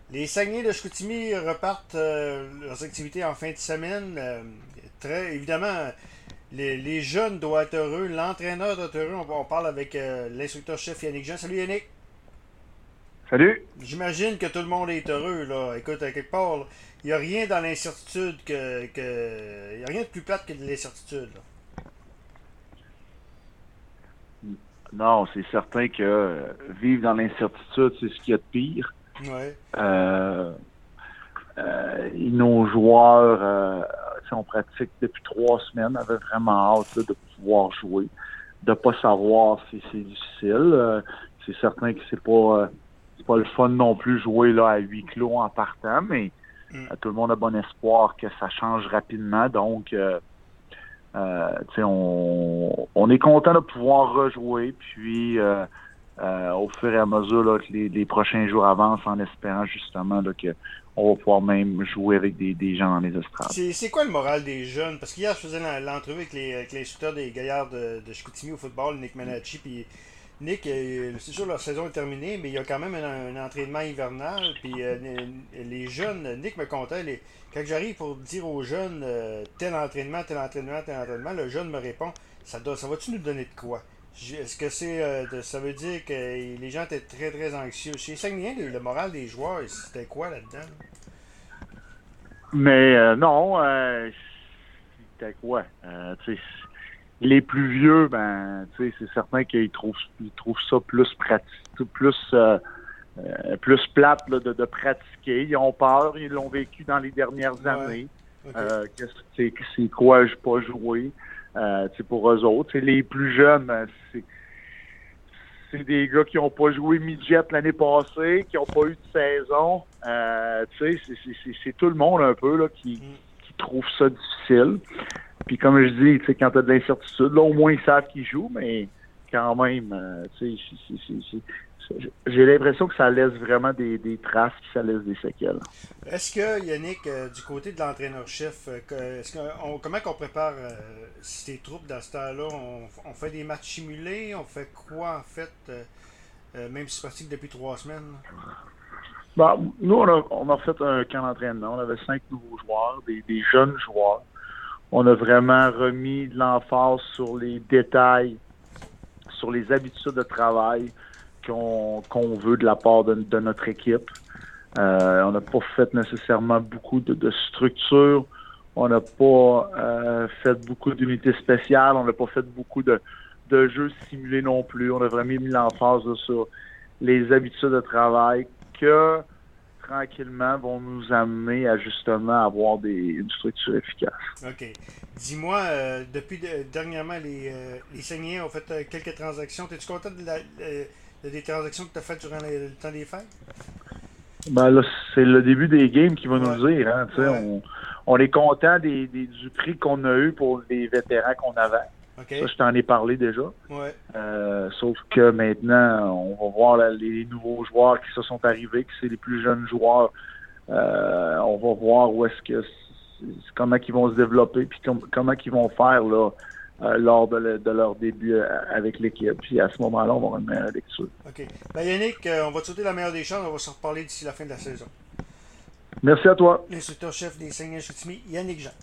Les Saguenay de Chicoutimi repartent leurs activités en fin de semaine. Très évidemment, les jeunes doivent être heureux, l'entraîneur doit être heureux. On parle avec l'instructeur-chef Yannick Jean. Salut Yannick. Salut! J'imagine que tout le monde est heureux là. Écoute, à quelque part, il n'y a rien dans l'incertitude il y a rien de plus plate que de l'incertitude. Là. Non, c'est certain que vivre dans l'incertitude, c'est ce qu'il y a de pire. Ouais. Euh, nos joueurs, on pratique depuis 3 semaines, avaient vraiment hâte là, de pouvoir jouer, de pas savoir si c'est difficile. C'est certain que c'est pas le fun non plus jouer là à huis clos en partant, mais Mm. tout le monde a bon espoir que ça change rapidement. Donc, on est content de pouvoir rejouer, puis au fur et à mesure là, que les prochains jours avancent, en espérant justement là, que on va pouvoir même jouer avec des gens dans les estrades. C'est quoi le moral des jeunes? Parce qu'hier, je faisais l'entrevue avec l'instructeur des Gaillards de Chicoutimi au football, Nick Manacci. Puis Nick, c'est sûr, leur saison est terminée, mais il y a quand même un entraînement hivernal. Puis les jeunes, Nick me contait, quand j'arrive pour dire aux jeunes tel entraînement, tel entraînement, tel entraînement, le jeune me répond ça va-tu nous donner de quoi? Est-ce que ça veut dire que les gens étaient très très anxieux? Chez Saguenay, le moral des joueurs, c'était quoi là-dedans? Mais non, c'était quoi? Les plus vieux, ben, c'est certain ils trouvent ça plus pratique, plus plate là, de pratiquer. Ils ont peur, ils l'ont vécu dans les dernières Ouais. années. OK. C'est quoi, je pas joué. Pour eux autres. Les plus jeunes, ben, c'est des gars qui n'ont pas joué midget l'année passée, qui n'ont pas eu de saison. C'est tout le monde un peu là, Mm. qui trouve ça difficile. Puis comme je dis, quand tu as de l'incertitude, là, au moins ils savent qu'ils jouent, mais quand même, j'ai l'impression que ça laisse vraiment des traces, puis ça laisse des séquelles. Est-ce que, Yannick, du côté de l'entraîneur-chef, comment qu'on prépare ces troupes dans ce temps-là? On fait des matchs simulés? On fait quoi, en fait, même si c'est pratique depuis 3 semaines? Bon, nous, on a fait un camp d'entraînement. On avait 5 nouveaux joueurs, des jeunes joueurs. On a vraiment remis de l'emphase sur les détails, sur les habitudes de travail qu'on veut de la part de notre équipe. On n'a pas fait nécessairement beaucoup de structure. On n'a pas fait beaucoup d'unités spéciales. On n'a pas fait beaucoup de jeux simulés non plus. On a vraiment mis l'emphase là, sur les habitudes de travail que tranquillement vont nous amener à justement avoir une structure efficace. OK. Dis-moi, dernièrement, les Saguenayens ont fait quelques transactions. Es-tu content des transactions que tu as faites durant le temps des fêtes? Ben là, c'est le début des games qui va nous Ouais. le dire. Hein, Ouais. on est content du prix qu'on a eu pour les vétérans qu'on avait. Ça, OK. je t'en ai parlé déjà. Ouais. Sauf que maintenant, on va voir là, les nouveaux joueurs qui se sont arrivés, que c'est les plus jeunes joueurs. On va voir où est-ce que comment ils vont se développer, puis comment ils vont faire là, lors de leur début avec l'équipe. Puis à ce moment-là, on va avoir une meilleure lecture. OK. Ben, Yannick, on va te souhaiter la meilleure des chances. On va se reparler d'ici la fin de la saison. Merci à toi. L'instructeur-chef des Saguenay-Chicoutimi, Yannick Jean.